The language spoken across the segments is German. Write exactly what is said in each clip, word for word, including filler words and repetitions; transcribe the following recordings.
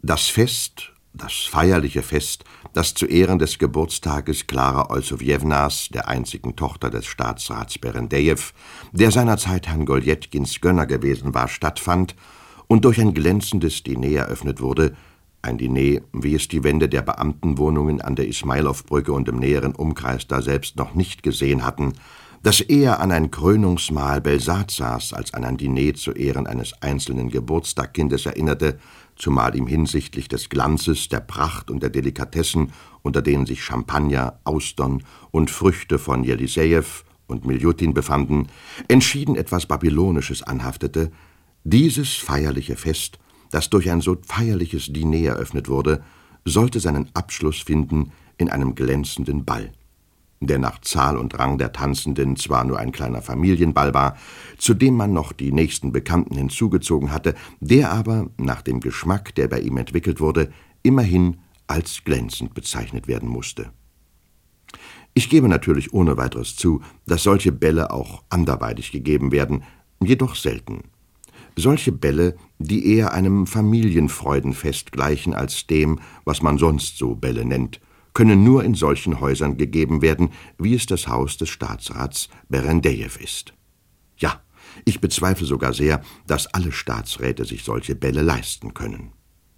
Das Fest, das feierliche Fest, das zu Ehren des Geburtstages Klara Olsowjewnas, der einzigen Tochter des Staatsrats Berendejew, der seinerzeit Herrn Goljetjkins Gönner gewesen war, stattfand und durch ein glänzendes Diner eröffnet wurde, ein Diner, wie es die Wände der Beamtenwohnungen an der Ismailowbrücke und im näheren Umkreis daselbst noch nicht gesehen hatten, das eher an ein Krönungsmahl Belsazars als an ein Diner zu Ehren eines einzelnen Geburtstagkindes erinnerte, zumal ihm hinsichtlich des Glanzes, der Pracht und der Delikatessen, unter denen sich Champagner, Austern und Früchte von Jelisejew und Miljutin befanden, entschieden etwas Babylonisches anhaftete. Dieses feierliche Fest, das durch ein so feierliches Diner eröffnet wurde, sollte seinen Abschluss finden in einem glänzenden Ball, der nach Zahl und Rang der Tanzenden zwar nur ein kleiner Familienball war, zu dem man noch die nächsten Bekannten hinzugezogen hatte, der aber, nach dem Geschmack, der bei ihm entwickelt wurde, immerhin als glänzend bezeichnet werden musste. Ich gebe natürlich ohne weiteres zu, dass solche Bälle auch anderweitig gegeben werden, jedoch selten. Solche Bälle, die eher einem Familienfreudenfest gleichen als dem, was man sonst so Bälle nennt, können nur in solchen Häusern gegeben werden, wie es das Haus des Staatsrats Berendejew ist. Ja, ich bezweifle sogar sehr, dass alle Staatsräte sich solche Bälle leisten können.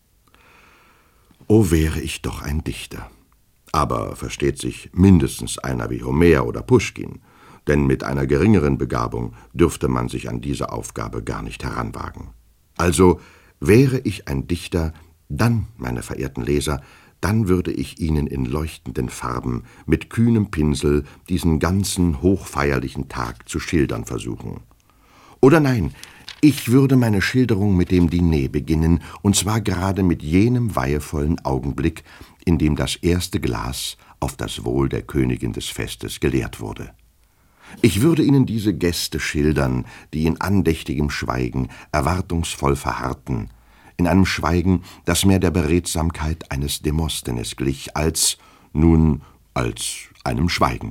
Oh, wäre ich doch ein Dichter. Aber versteht sich mindestens einer wie Homer oder Puschkin, denn mit einer geringeren Begabung dürfte man sich an diese Aufgabe gar nicht heranwagen. Also, wäre ich ein Dichter, dann, meine verehrten Leser, dann würde ich Ihnen in leuchtenden Farben mit kühnem Pinsel diesen ganzen hochfeierlichen Tag zu schildern versuchen. Oder nein, ich würde meine Schilderung mit dem Diner beginnen, und zwar gerade mit jenem weihevollen Augenblick, in dem das erste Glas auf das Wohl der Königin des Festes geleert wurde. Ich würde Ihnen diese Gäste schildern, die in andächtigem Schweigen erwartungsvoll verharrten, in einem Schweigen, das mehr der Beredsamkeit eines Demosthenes glich, als, nun, als einem Schweigen.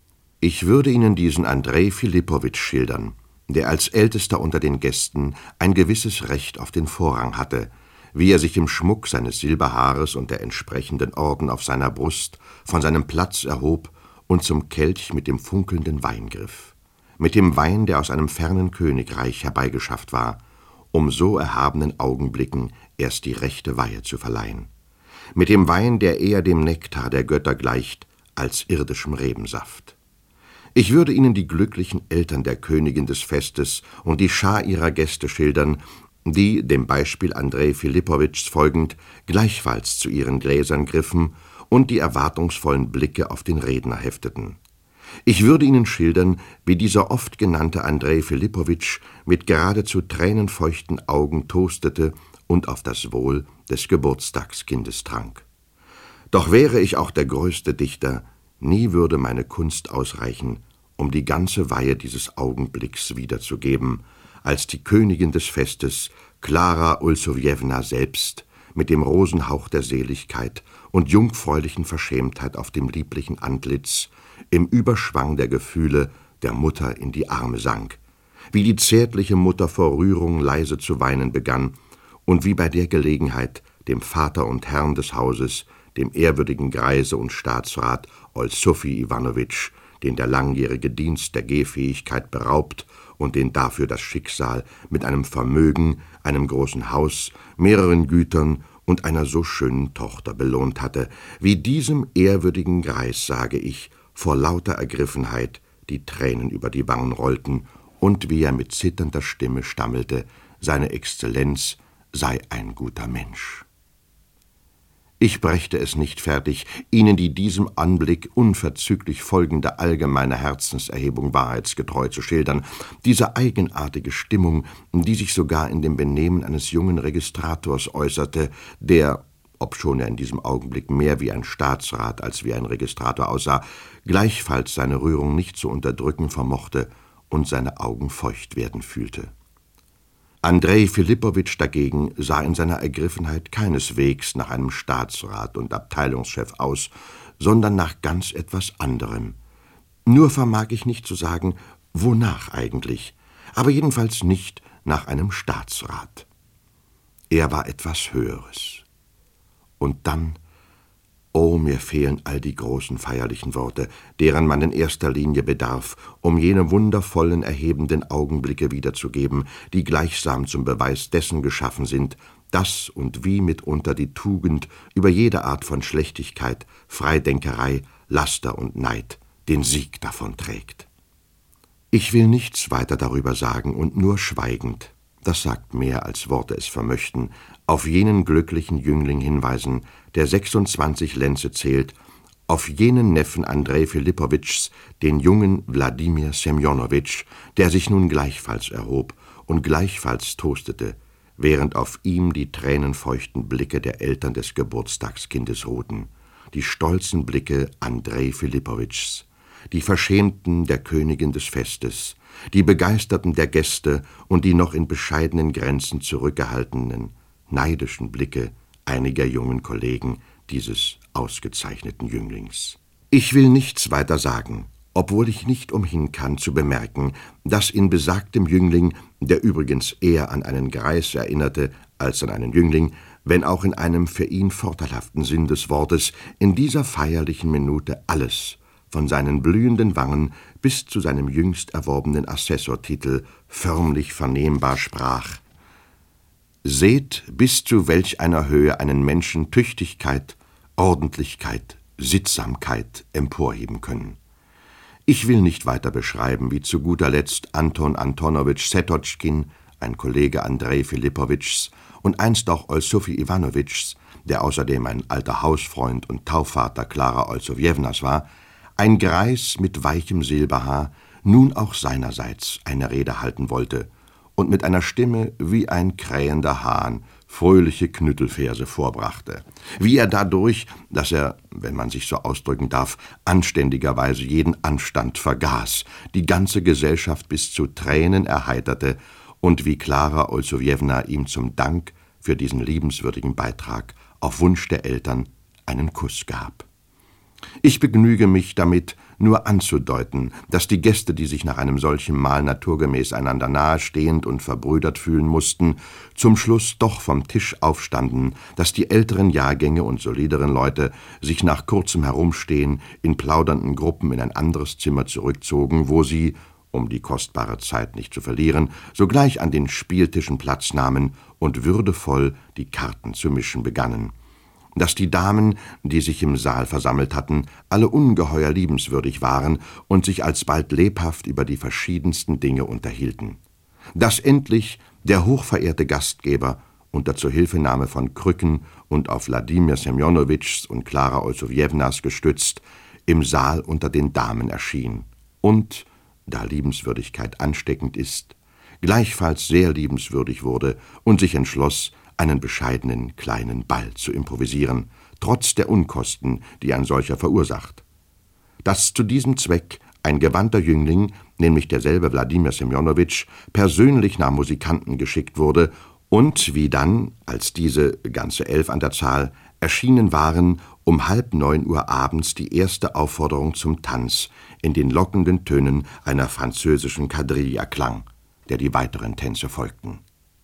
Ich würde Ihnen diesen Andrej Filippowitsch schildern, der als Ältester unter den Gästen ein gewisses Recht auf den Vorrang hatte, wie er sich im Schmuck seines Silberhaares und der entsprechenden Orden auf seiner Brust von seinem Platz erhob und zum Kelch mit dem funkelnden Wein griff, mit dem Wein, der aus einem fernen Königreich herbeigeschafft war, um so erhabenen Augenblicken erst die rechte Weihe zu verleihen, mit dem Wein, der eher dem Nektar der Götter gleicht als irdischem Rebensaft. Ich würde Ihnen die glücklichen Eltern der Königin des Festes und die Schar ihrer Gäste schildern, die, dem Beispiel Andrej Filippowitschs folgend, gleichfalls zu ihren Gläsern griffen und die erwartungsvollen Blicke auf den Redner hefteten. Ich würde Ihnen schildern, wie dieser oft genannte Andrej Filippowitsch mit geradezu tränenfeuchten Augen toastete und auf das Wohl des Geburtstagskindes trank. Doch wäre ich auch der größte Dichter, nie würde meine Kunst ausreichen, um die ganze Weihe dieses Augenblicks wiederzugeben, als die Königin des Festes, Klara Olsowjewna selbst, mit dem Rosenhauch der Seligkeit und jungfräulichen Verschämtheit auf dem lieblichen Antlitz, im Überschwang der Gefühle der Mutter in die Arme sank, wie die zärtliche Mutter vor Rührung leise zu weinen begann und wie bei der Gelegenheit dem Vater und Herrn des Hauses, dem ehrwürdigen Greise und Staatsrat Olsofi Iwanowitsch, den der langjährige Dienst der Gehfähigkeit beraubt und den dafür das Schicksal mit einem Vermögen, einem großen Haus, mehreren Gütern und einer so schönen Tochter belohnt hatte, wie diesem ehrwürdigen Greis, sage ich, vor lauter Ergriffenheit die Tränen über die Wangen rollten und wie er mit zitternder Stimme stammelte, seine Exzellenz sei ein guter Mensch. Ich brächte es nicht fertig, Ihnen die diesem Anblick unverzüglich folgende allgemeine Herzenserhebung wahrheitsgetreu zu schildern, diese eigenartige Stimmung, die sich sogar in dem Benehmen eines jungen Registrators äußerte, der, obschon er in diesem Augenblick mehr wie ein Staatsrat als wie ein Registrator aussah, gleichfalls seine Rührung nicht zu unterdrücken vermochte und seine Augen feucht werden fühlte. Andrej Filippowitsch dagegen sah in seiner Ergriffenheit keineswegs nach einem Staatsrat und Abteilungschef aus, sondern nach ganz etwas anderem. Nur vermag ich nicht zu sagen, wonach eigentlich, aber jedenfalls nicht nach einem Staatsrat. Er war etwas Höheres. Und dann, oh, mir fehlen all die großen feierlichen Worte, deren man in erster Linie bedarf, um jene wundervollen, erhebenden Augenblicke wiederzugeben, die gleichsam zum Beweis dessen geschaffen sind, dass und wie mitunter die Tugend über jede Art von Schlechtigkeit, Freidenkerei, Laster und Neid den Sieg davonträgt. Ich will nichts weiter darüber sagen und nur schweigend, das sagt mehr als Worte es vermöchten, auf jenen glücklichen Jüngling hinweisen, der sechsundzwanzig Lenze zählt, auf jenen Neffen Andrej Filippowitschs, den jungen Wladimir Semjonowitsch, der sich nun gleichfalls erhob und gleichfalls toastete, während auf ihm die tränenfeuchten Blicke der Eltern des Geburtstagskindes ruhten, die stolzen Blicke Andrej Filippowitschs, die Verschämten der Königin des Festes, die Begeisterten der Gäste und die noch in bescheidenen Grenzen zurückgehaltenen, neidischen Blicke einiger jungen Kollegen dieses ausgezeichneten Jünglings. Ich will nichts weiter sagen, obwohl ich nicht umhin kann zu bemerken, dass in besagtem Jüngling, der übrigens eher an einen Greis erinnerte als an einen Jüngling, wenn auch in einem für ihn vorteilhaften Sinn des Wortes, in dieser feierlichen Minute alles, von seinen blühenden Wangen bis zu seinem jüngst erworbenen Assessortitel, förmlich vernehmbar sprach: »Seht, bis zu welch einer Höhe einen Menschen Tüchtigkeit, Ordentlichkeit, Sittsamkeit emporheben können. Ich will nicht weiter beschreiben, wie zu guter Letzt Anton Antonowitsch Setotschkin, ein Kollege Andrej Filippowitschs und einst auch Olsufi Iwanowitschs, der außerdem ein alter Hausfreund und Taufvater Klara Olsowjewnas war, ein Greis mit weichem Silberhaar, nun auch seinerseits eine Rede halten wollte und mit einer Stimme wie ein krähender Hahn fröhliche Knüttelverse vorbrachte, wie er dadurch, dass er, wenn man sich so ausdrücken darf, anständigerweise jeden Anstand vergaß, die ganze Gesellschaft bis zu Tränen erheiterte und wie Klara Olsowjewna ihm zum Dank für diesen liebenswürdigen Beitrag auf Wunsch der Eltern einen Kuss gab. Ich begnüge mich damit, nur anzudeuten, dass die Gäste, die sich nach einem solchen Mahl naturgemäß einander nahestehend und verbrüdert fühlen mussten, zum Schluss doch vom Tisch aufstanden, dass die älteren Jahrgänge und solideren Leute sich nach kurzem Herumstehen in plaudernden Gruppen in ein anderes Zimmer zurückzogen, wo sie, um die kostbare Zeit nicht zu verlieren, sogleich an den Spieltischen Platz nahmen und würdevoll die Karten zu mischen begannen. Dass die Damen, die sich im Saal versammelt hatten, alle ungeheuer liebenswürdig waren und sich alsbald lebhaft über die verschiedensten Dinge unterhielten. Dass endlich der hochverehrte Gastgeber unter Zuhilfenahme von Krücken und auf Wladimir Semjonowitschs und Klara Olsowjewnas gestützt, im Saal unter den Damen erschien und, da Liebenswürdigkeit ansteckend ist, gleichfalls sehr liebenswürdig wurde und sich entschloss, einen bescheidenen kleinen Ball zu improvisieren, trotz der Unkosten, die ein solcher verursacht. Dass zu diesem Zweck ein gewandter Jüngling, nämlich derselbe Wladimir Semjonowitsch, persönlich nach Musikanten geschickt wurde und wie dann, als diese, ganze elf an der Zahl, erschienen waren, um halb neun Uhr abends die erste Aufforderung zum Tanz in den lockenden Tönen einer französischen Quadrille erklang, der die weiteren Tänze folgten.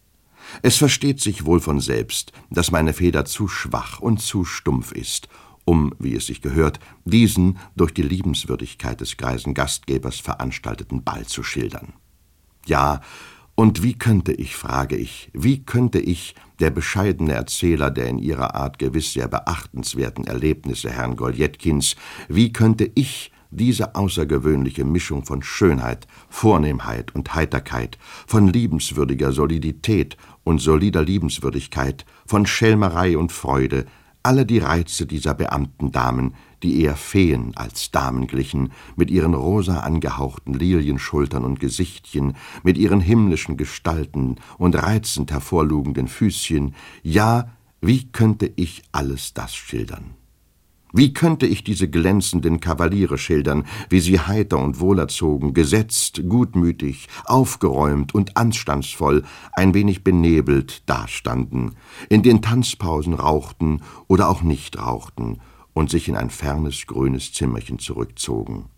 Es versteht sich wohl von selbst, dass meine Feder zu schwach und zu stumpf ist, um, wie es sich gehört, diesen durch die Liebenswürdigkeit des greisen Gastgebers veranstalteten Ball zu schildern. Ja, und wie könnte ich, frage ich, wie könnte ich, der bescheidene Erzähler der in ihrer Art gewiss sehr beachtenswerten Erlebnisse Herrn Goljetkins, wie könnte ich diese außergewöhnliche Mischung von Schönheit, Vornehmheit und Heiterkeit, von liebenswürdiger Solidität und solider Liebenswürdigkeit, von Schelmerei und Freude, alle die Reize dieser Beamtendamen, die eher Feen als Damen glichen, mit ihren rosa angehauchten Lilienschultern und Gesichtchen, mit ihren himmlischen Gestalten und reizend hervorlugenden Füßchen, ja, wie könnte ich alles das schildern? Wie könnte ich diese glänzenden Kavaliere schildern, wie sie heiter und wohlerzogen, gesetzt, gutmütig, aufgeräumt und anstandsvoll, ein wenig benebelt dastanden, in den Tanzpausen rauchten oder auch nicht rauchten und sich in ein fernes, grünes Zimmerchen zurückzogen.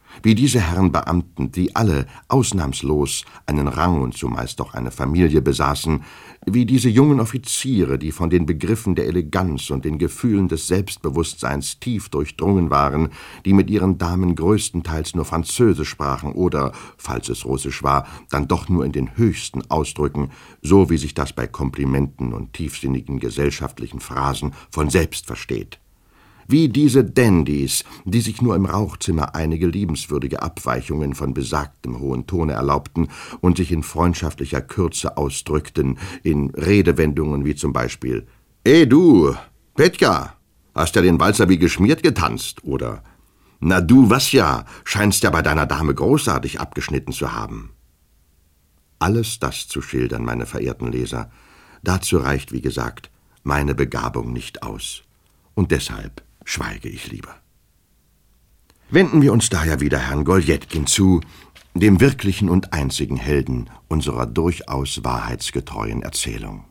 Wie diese Herren Beamten, die alle ausnahmslos einen Rang und zumeist auch eine Familie besaßen, wie diese jungen Offiziere, die von den Begriffen der Eleganz und den Gefühlen des Selbstbewusstseins tief durchdrungen waren, die mit ihren Damen größtenteils nur Französisch sprachen oder, falls es Russisch war, dann doch nur in den höchsten Ausdrücken, so wie sich das bei Komplimenten und tiefsinnigen gesellschaftlichen Phrasen von selbst versteht. Wie diese Dandys, die sich nur im Rauchzimmer einige liebenswürdige Abweichungen von besagtem hohen Tone erlaubten und sich in freundschaftlicher Kürze ausdrückten, in Redewendungen wie zum Beispiel »Eh du, Petja, hast ja den Walzer wie geschmiert getanzt« oder »Na du, was ja, scheinst ja bei deiner Dame großartig abgeschnitten zu haben«. Alles das zu schildern, meine verehrten Leser, dazu reicht, wie gesagt, meine Begabung nicht aus. Und deshalb schweige ich lieber. Wenden wir uns daher wieder Herrn Goljetkin zu, dem wirklichen und einzigen Helden unserer durchaus wahrheitsgetreuen Erzählung.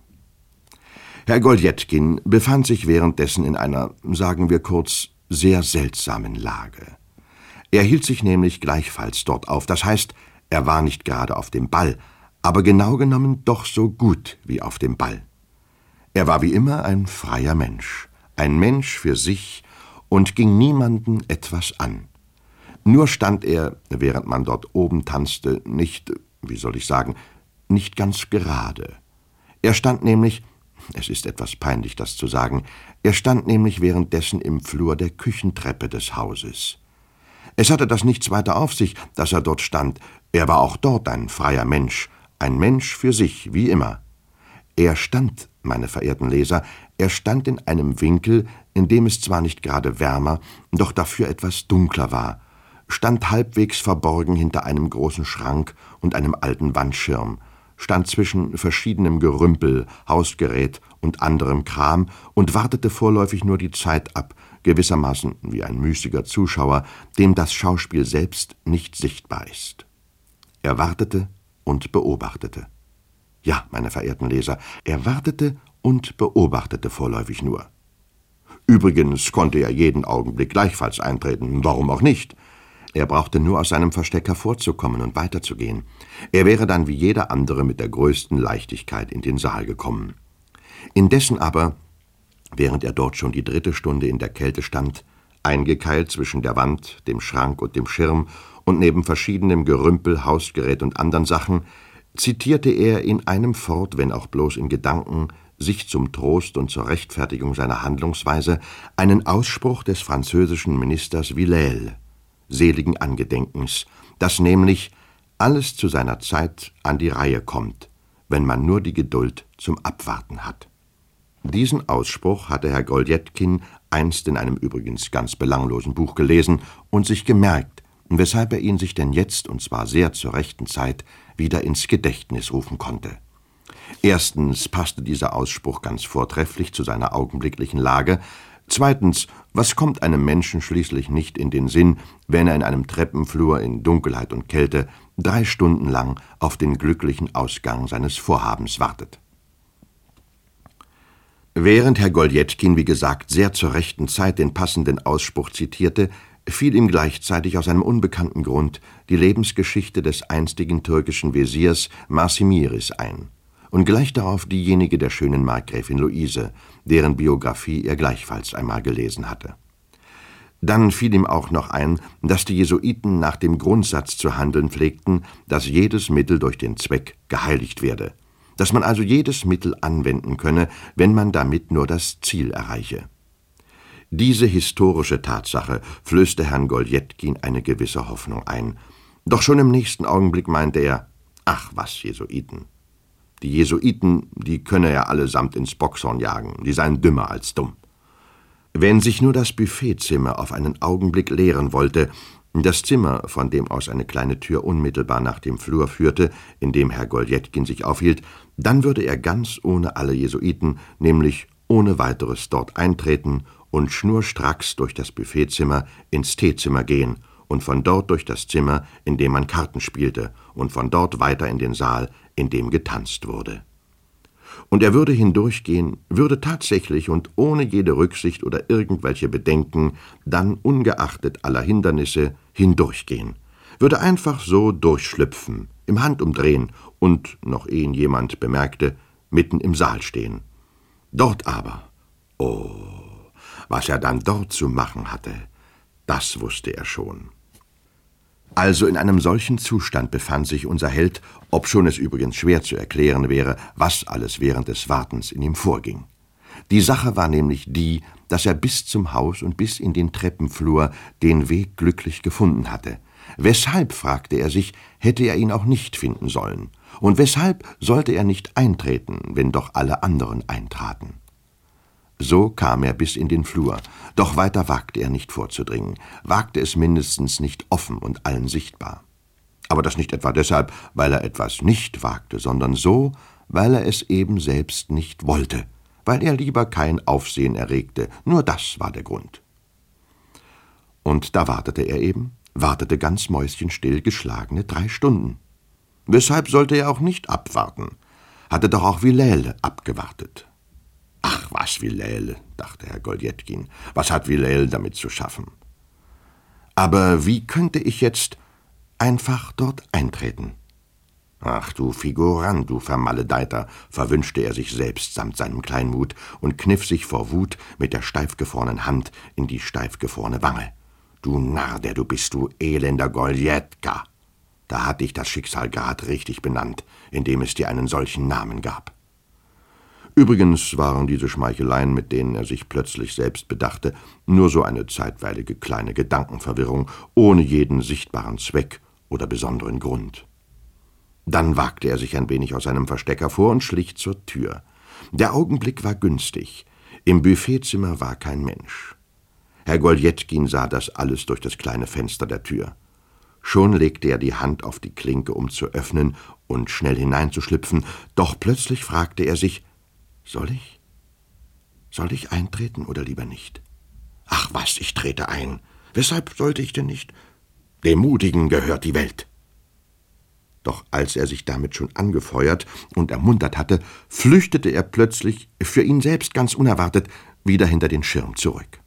Herr Goljetkin befand sich währenddessen in einer, sagen wir kurz, sehr seltsamen Lage. Er hielt sich nämlich gleichfalls dort auf, das heißt, er war nicht gerade auf dem Ball, aber genau genommen doch so gut wie auf dem Ball. Er war wie immer ein freier Mensch, ein Mensch für sich und ging niemanden etwas an. Nur stand er, während man dort oben tanzte, nicht, wie soll ich sagen, nicht ganz gerade. Er stand nämlich, es ist etwas peinlich, das zu sagen, er stand nämlich währenddessen im Flur der Küchentreppe des Hauses. Es hatte das nichts weiter auf sich, dass er dort stand. Er war auch dort ein freier Mensch, ein Mensch für sich, wie immer. Er stand, meine verehrten Leser, er stand in einem Winkel, in dem es zwar nicht gerade wärmer, doch dafür etwas dunkler war, stand halbwegs verborgen hinter einem großen Schrank und einem alten Wandschirm, stand zwischen verschiedenem Gerümpel, Hausgerät und anderem Kram und wartete vorläufig nur die Zeit ab, gewissermaßen wie ein müßiger Zuschauer, dem das Schauspiel selbst nicht sichtbar ist. Er wartete und beobachtete. Ja, meine verehrten Leser, er wartete und beobachtete vorläufig nur. Übrigens konnte er jeden Augenblick gleichfalls eintreten, warum auch nicht? Er brauchte nur aus seinem Versteck hervorzukommen und weiterzugehen. Er wäre dann wie jeder andere mit der größten Leichtigkeit in den Saal gekommen. Indessen aber, während er dort schon die dritte Stunde in der Kälte stand, eingekeilt zwischen der Wand, dem Schrank und dem Schirm und neben verschiedenem Gerümpel, Hausgerät und anderen Sachen, zitierte er in einem fort, wenn auch bloß in Gedanken, sich zum Trost und zur Rechtfertigung seiner Handlungsweise, einen Ausspruch des französischen Ministers Villèle, seligen Angedenkens, dass nämlich alles zu seiner Zeit an die Reihe kommt, wenn man nur die Geduld zum Abwarten hat. Diesen Ausspruch hatte Herr Goljetkin einst in einem übrigens ganz belanglosen Buch gelesen und sich gemerkt, weshalb er ihn sich denn jetzt, und zwar sehr zur rechten Zeit, wieder ins Gedächtnis rufen konnte. Erstens passte dieser Ausspruch ganz vortrefflich zu seiner augenblicklichen Lage. Zweitens, was kommt einem Menschen schließlich nicht in den Sinn, wenn er in einem Treppenflur in Dunkelheit und Kälte drei Stunden lang auf den glücklichen Ausgang seines Vorhabens wartet? Während Herr Goljetkin, wie gesagt, sehr zur rechten Zeit den passenden Ausspruch zitierte, fiel ihm gleichzeitig aus einem unbekannten Grund die Lebensgeschichte des einstigen türkischen Wesirs Marsimiris ein und gleich darauf diejenige der schönen Markgräfin Luise, deren Biographie er gleichfalls einmal gelesen hatte. Dann fiel ihm auch noch ein, dass die Jesuiten nach dem Grundsatz zu handeln pflegten, dass jedes Mittel durch den Zweck geheiligt werde, dass man also jedes Mittel anwenden könne, wenn man damit nur das Ziel erreiche. Diese historische Tatsache flößte Herrn Goljetkin eine gewisse Hoffnung ein. Doch schon im nächsten Augenblick meinte er, ach was Jesuiten. Die Jesuiten, die könne er allesamt ins Bockshorn jagen, die seien dümmer als dumm. Wenn sich nur das Buffetzimmer auf einen Augenblick leeren wollte, das Zimmer, von dem aus eine kleine Tür unmittelbar nach dem Flur führte, in dem Herr Goljetkin sich aufhielt, dann würde er ganz ohne alle Jesuiten, nämlich ohne weiteres dort eintreten und schnurstracks durch das Buffetzimmer ins Teezimmer gehen und von dort durch das Zimmer, in dem man Karten spielte, und von dort weiter in den Saal, in dem getanzt wurde. Und er würde hindurchgehen, würde tatsächlich und ohne jede Rücksicht oder irgendwelche Bedenken, dann ungeachtet aller Hindernisse, hindurchgehen, würde einfach so durchschlüpfen, im Handumdrehen und, noch ehe ihn jemand bemerkte, mitten im Saal stehen. Dort aber, oh, was er dann dort zu machen hatte, das wusste er schon. Also in einem solchen Zustand befand sich unser Held, obschon es übrigens schwer zu erklären wäre, was alles während des Wartens in ihm vorging. Die Sache war nämlich die, dass er bis zum Haus und bis in den Treppenflur den Weg glücklich gefunden hatte. Weshalb, fragte er sich, hätte er ihn auch nicht finden sollen? Und weshalb sollte er nicht eintreten, wenn doch alle anderen eintraten? So kam er bis in den Flur, doch weiter wagte er nicht vorzudringen, wagte es mindestens nicht offen und allen sichtbar. Aber das nicht etwa deshalb, weil er etwas nicht wagte, sondern so, weil er es eben selbst nicht wollte, weil er lieber kein Aufsehen erregte, nur das war der Grund. Und da wartete er eben, wartete ganz mäuschenstill geschlagene drei Stunden. Weshalb sollte er auch nicht abwarten? Hatte doch auch Villèle abgewartet. »Ach, was Villèle«, dachte Herr Goljetkin, »was hat Villèle damit zu schaffen? Aber wie könnte ich jetzt einfach dort eintreten?« »Ach, du Figurant, du Vermaledeiter«, verwünschte er sich selbst samt seinem Kleinmut und kniff sich vor Wut mit der steifgefrorenen Hand in die steifgefrorene Wange. »Du Narr, der du bist, du elender Goljetka! Da hat dich das Schicksal grad richtig benannt, indem es dir einen solchen Namen gab.« Übrigens waren diese Schmeicheleien, mit denen er sich plötzlich selbst bedachte, nur so eine zeitweilige kleine Gedankenverwirrung, ohne jeden sichtbaren Zweck oder besonderen Grund. Dann wagte er sich ein wenig aus seinem Versteck hervor und schlich zur Tür. Der Augenblick war günstig. Im Buffetzimmer war kein Mensch. Herr Goljetkin sah das alles durch das kleine Fenster der Tür. Schon legte er die Hand auf die Klinke, um zu öffnen und schnell hineinzuschlüpfen, doch plötzlich fragte er sich, »Soll ich? Soll ich eintreten oder lieber nicht?« »Ach was, ich trete ein. Weshalb sollte ich denn nicht? Dem Mutigen gehört die Welt.« Doch als er sich damit schon angefeuert und ermuntert hatte, flüchtete er plötzlich, für ihn selbst ganz unerwartet, wieder hinter den Schirm zurück.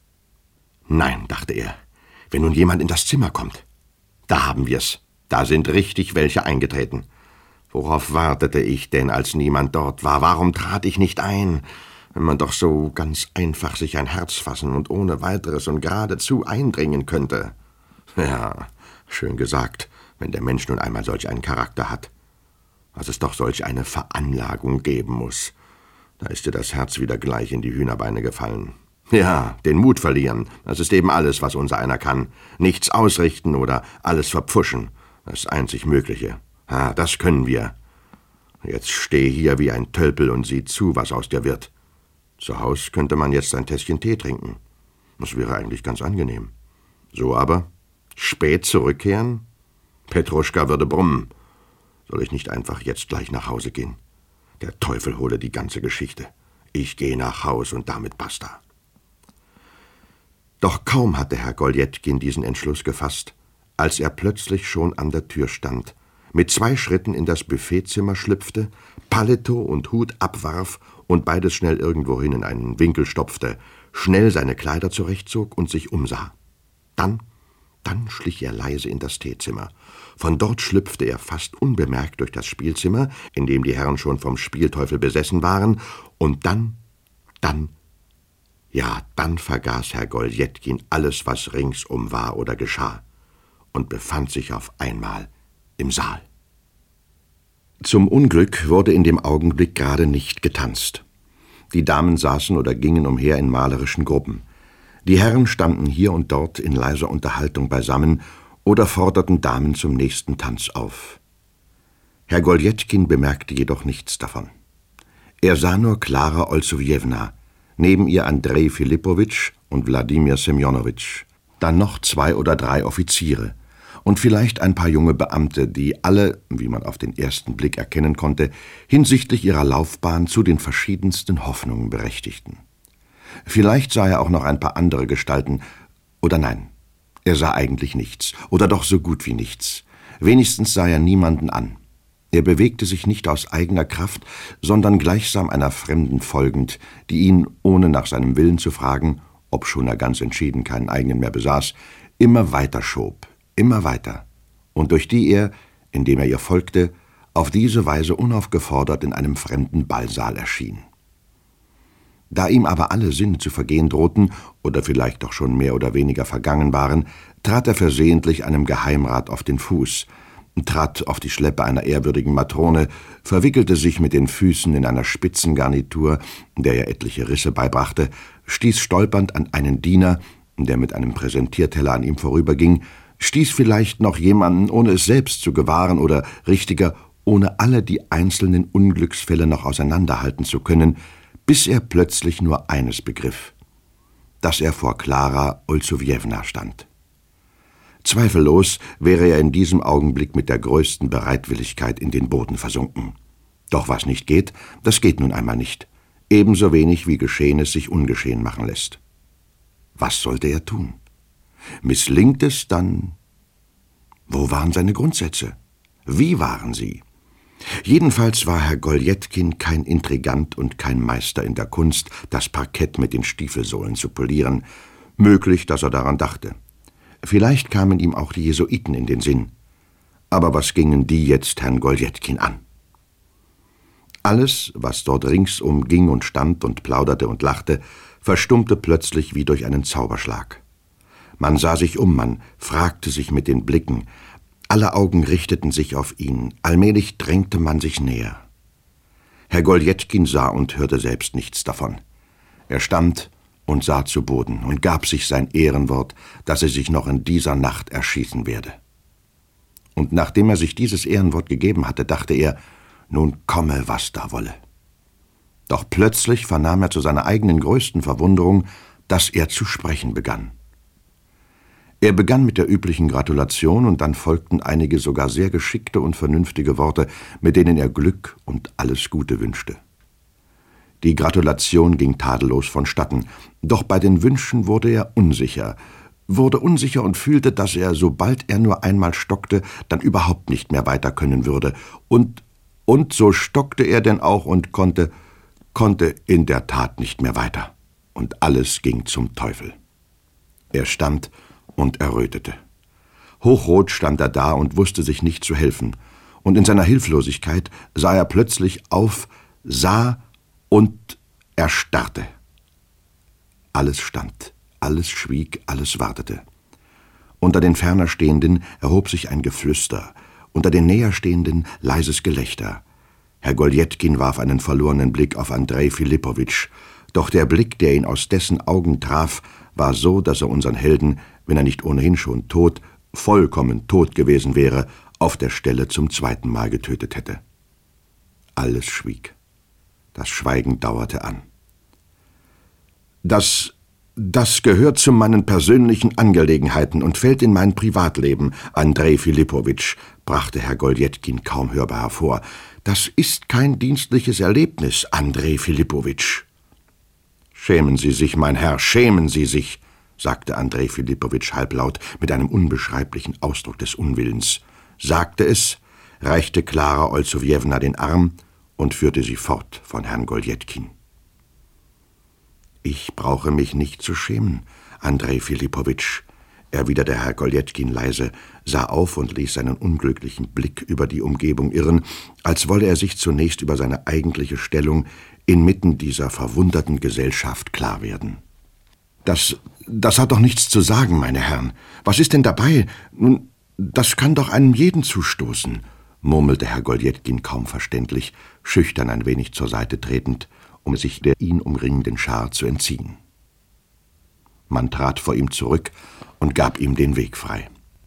»Nein«, dachte er, »wenn nun jemand in das Zimmer kommt. Da haben wir's. Da sind richtig welche eingetreten. Worauf wartete ich denn, als niemand dort war? Warum trat ich nicht ein, wenn man doch so ganz einfach sich ein Herz fassen und ohne weiteres und geradezu eindringen könnte? Ja, schön gesagt, wenn der Mensch nun einmal solch einen Charakter hat. Was es doch solch eine Veranlagung geben muss. Da ist dir das Herz wieder gleich in die Hühnerbeine gefallen. Ja, den Mut verlieren, das ist eben alles, was unser einer kann. Nichts ausrichten oder alles verpfuschen, das einzig Mögliche. Ah, das können wir. Jetzt steh hier wie ein Tölpel und sieh zu, was aus dir wird. Zu Haus könnte man jetzt ein Tässchen Tee trinken. Das wäre eigentlich ganz angenehm. So aber, spät zurückkehren? Petruschka würde brummen. Soll ich nicht einfach jetzt gleich nach Hause gehen? Der Teufel hole die ganze Geschichte. Ich gehe nach Haus und damit basta. Doch kaum hatte Herr Goljetkin diesen Entschluss gefasst, als er plötzlich schon an der Tür stand, mit zwei Schritten in das Buffetzimmer schlüpfte, Paletot und Hut abwarf und beides schnell irgendwohin in einen Winkel stopfte, schnell seine Kleider zurechtzog und sich umsah. Dann, dann schlich er leise in das Teezimmer. Von dort schlüpfte er fast unbemerkt durch das Spielzimmer, in dem die Herren schon vom Spielteufel besessen waren, und dann, dann, ja, dann vergaß Herr Goljetkin alles, was ringsum war oder geschah, und befand sich auf einmal im Saal. Zum Unglück wurde in dem Augenblick gerade nicht getanzt. Die Damen saßen oder gingen umher in malerischen Gruppen. Die Herren standen hier und dort in leiser Unterhaltung beisammen oder forderten Damen zum nächsten Tanz auf. Herr Goljetkin bemerkte jedoch nichts davon. Er sah nur Klara Olsowjewna, neben ihr Andrei Philippowitsch und Wladimir Semjonowitsch, dann noch zwei oder drei Offiziere und vielleicht ein paar junge Beamte, die alle, wie man auf den ersten Blick erkennen konnte, hinsichtlich ihrer Laufbahn zu den verschiedensten Hoffnungen berechtigten. Vielleicht sah er auch noch ein paar andere Gestalten, oder nein, er sah eigentlich nichts, oder doch so gut wie nichts. Wenigstens sah er niemanden an. Er bewegte sich nicht aus eigener Kraft, sondern gleichsam einer Fremden folgend, die ihn, ohne nach seinem Willen zu fragen, obschon er ganz entschieden keinen eigenen mehr besaß, immer weiter schob, immer weiter, und durch die er, indem er ihr folgte, auf diese Weise unaufgefordert in einem fremden Ballsaal erschien. Da ihm aber alle Sinne zu vergehen drohten oder vielleicht doch schon mehr oder weniger vergangen waren, trat er versehentlich einem Geheimrat auf den Fuß, trat auf die Schleppe einer ehrwürdigen Matrone, verwickelte sich mit den Füßen in einer Spitzengarnitur, der er etliche Risse beibrachte, stieß stolpernd an einen Diener, der mit einem Präsentierteller an ihm vorüberging, stieß vielleicht noch jemanden, ohne es selbst zu gewahren oder richtiger, ohne alle die einzelnen Unglücksfälle noch auseinanderhalten zu können, bis er plötzlich nur eines begriff, dass er vor Klara Olsowjewna stand. Zweifellos wäre er in diesem Augenblick mit der größten Bereitwilligkeit in den Boden versunken. Doch was nicht geht, das geht nun einmal nicht, ebenso wenig wie Geschehenes sich ungeschehen machen lässt. Was sollte er tun? Misslingt es, dann... Wo waren seine Grundsätze? Wie waren sie? Jedenfalls war Herr Goljetkin kein Intrigant und kein Meister in der Kunst, das Parkett mit den Stiefelsohlen zu polieren. Möglich, dass er daran dachte. Vielleicht kamen ihm auch die Jesuiten in den Sinn. Aber was gingen die jetzt Herrn Goljetkin an? Alles, was dort ringsum ging und stand und plauderte und lachte, verstummte plötzlich wie durch einen Zauberschlag. Man sah sich um, man fragte sich mit den Blicken, alle Augen richteten sich auf ihn, allmählich drängte man sich näher. Herr Goljetkin sah und hörte selbst nichts davon. Er stand und sah zu Boden und gab sich sein Ehrenwort, dass er sich noch in dieser Nacht erschießen werde. Und nachdem er sich dieses Ehrenwort gegeben hatte, dachte er, nun komme, was da wolle. Doch plötzlich vernahm er zu seiner eigenen größten Verwunderung, dass er zu sprechen begann. Er begann mit der üblichen Gratulation, und dann folgten einige sogar sehr geschickte und vernünftige Worte, mit denen er Glück und alles Gute wünschte. Die Gratulation ging tadellos vonstatten, doch bei den Wünschen wurde er unsicher, wurde unsicher und fühlte, dass er, sobald er nur einmal stockte, dann überhaupt nicht mehr weiter können würde. Und, und so stockte er denn auch und konnte, konnte in der Tat nicht mehr weiter. Und alles ging zum Teufel. Er stand und errötete. Hochrot stand er da und wusste sich nicht zu helfen. Und in seiner Hilflosigkeit sah er plötzlich auf, sah und erstarrte. Alles stand, alles schwieg, alles wartete. Unter den ferner Stehenden erhob sich ein Geflüster, unter den Näherstehenden leises Gelächter. Herr Goljetkin warf einen verlorenen Blick auf Andrej Filipowitsch, doch der Blick, der ihn aus dessen Augen traf, war so, dass er unseren Helden, wenn er nicht ohnehin schon tot, vollkommen tot gewesen wäre, auf der Stelle zum zweiten Mal getötet hätte. Alles schwieg. Das Schweigen dauerte an. Das, das gehört zu meinen persönlichen Angelegenheiten und fällt in mein Privatleben, Andrej Filipowitsch, brachte Herr Goljetkin kaum hörbar hervor. Das ist kein dienstliches Erlebnis, Andrej Filipowitsch. Schämen Sie sich, mein Herr, schämen Sie sich, sagte Andrej Filipowitsch halblaut mit einem unbeschreiblichen Ausdruck des Unwillens, sagte es, reichte Klara Olsowjewna den Arm und führte sie fort von Herrn Goljetkin. »Ich brauche mich nicht zu schämen, Andrej Filipowitsch«, erwiderte Herr Goljetkin leise, sah auf und ließ seinen unglücklichen Blick über die Umgebung irren, als wolle er sich zunächst über seine eigentliche Stellung inmitten dieser verwunderten Gesellschaft klar werden. »Das, das hat doch nichts zu sagen, meine Herren. Was ist denn dabei? Nun, das kann doch einem jeden zustoßen«, murmelte Herr Goljetkin kaum verständlich, schüchtern ein wenig zur Seite tretend, um sich der ihn umringenden Schar zu entziehen. Man trat vor ihm zurück und gab ihm den Weg frei.